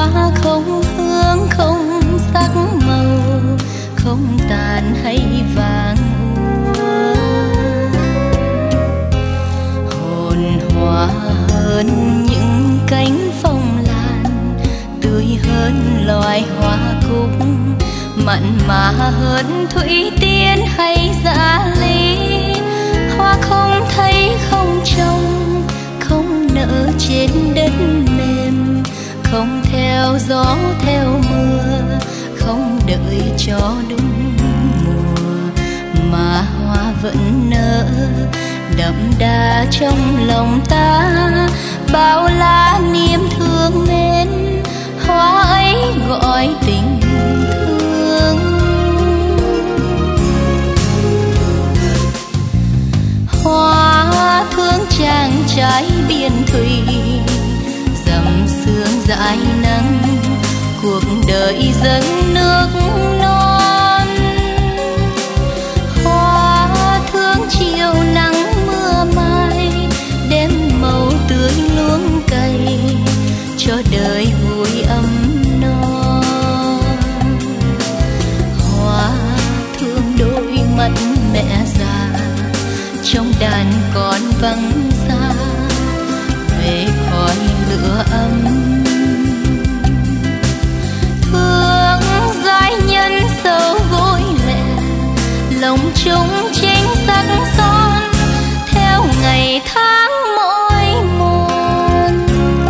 hoa không hương không sắc màu, không tàn hay vàng úa. Hồn hoa hơn những cánh phong lan, tươi hơn loài hoa cúc, mặn mà hơn thủy tiên hay dã ly. Hoa không thấy không trông, không nở trên đất mềm, không theo gió theo mưa, không đợi cho đúng mùa, mà hoa vẫn nở đậm đà trong lòng ta. Bao la niềm thương mến, hoa ấy gọi tình thương. Hoa thương chàng trai biển thủy, dầm sương dãi nắng, cuộc đời dâng nước non. Hoa thương chiều nắng mưa mai, đêm màu tươi luống cày, cho đời vui ấm no. Hoa thương đôi mắt mẹ già, trong đàn con vắng xa, về khói lửa ấm. Thương giai nhân sâu gối lệ, lòng chung chính sắc son, theo ngày tháng mỏi mòn.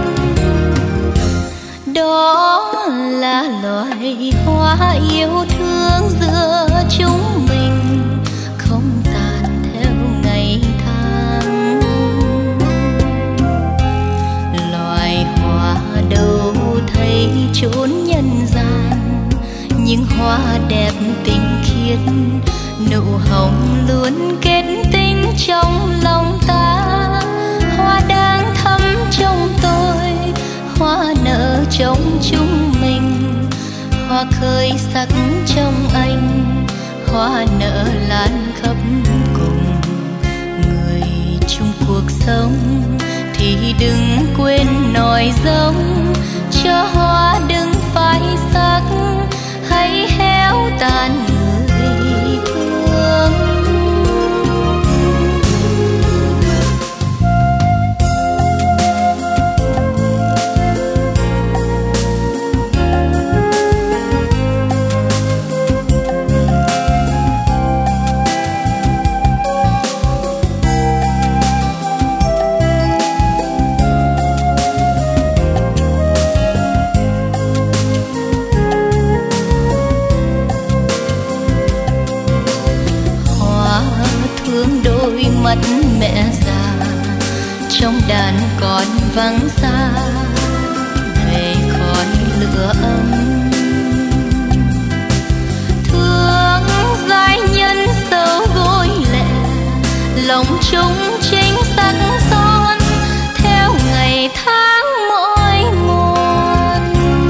Đó là loài hoa yêu thương giữa chúng mình, không tàn theo ngày tháng. Loài hoa đâu thấy chốn nhân gian, nhưng hoa đẹp tình khiết, nụ hồng luôn kết tinh trong lòng ta. Hoa đang thắm trong tôi, hoa nở trong chúng mình, hoa khơi sắc trong anh, hoa nở lan khắp cùng. Người chung cuộc sống thì đừng quên nòi giống, cho hoa đừng phai sắc hay héo tàn người thương. Mắt mẹ già, trong đàn con vắng xa, về khói lửa ấm. Thương giai nhân sâu gối lệ, lòng chung chính sắc son, theo ngày tháng mỏi mòn.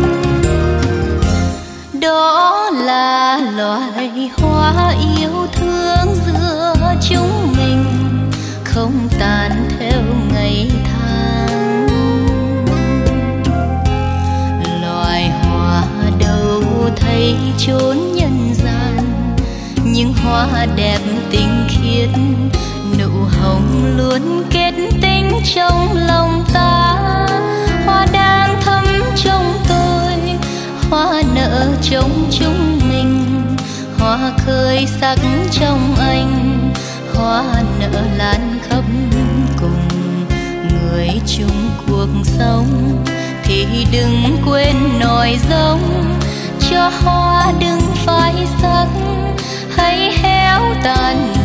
Đó là loài hoa yêu thương giữa chúng mình, không tàn theo ngày tháng. Loài hoa đâu thấy chốn nhân gian, nhưng hoa đẹp tinh khiết, nụ hồng luôn kết tinh trong lòng ta. Hoa đang thắm trong tôi, hoa nở trong chúng mình, hoa khơi sắc trong anh, hoa nở lan khắp cùng. Người chung cuộc sống thì đừng quên nòi giống, cho hoa đừng phai sắc hay héo tàn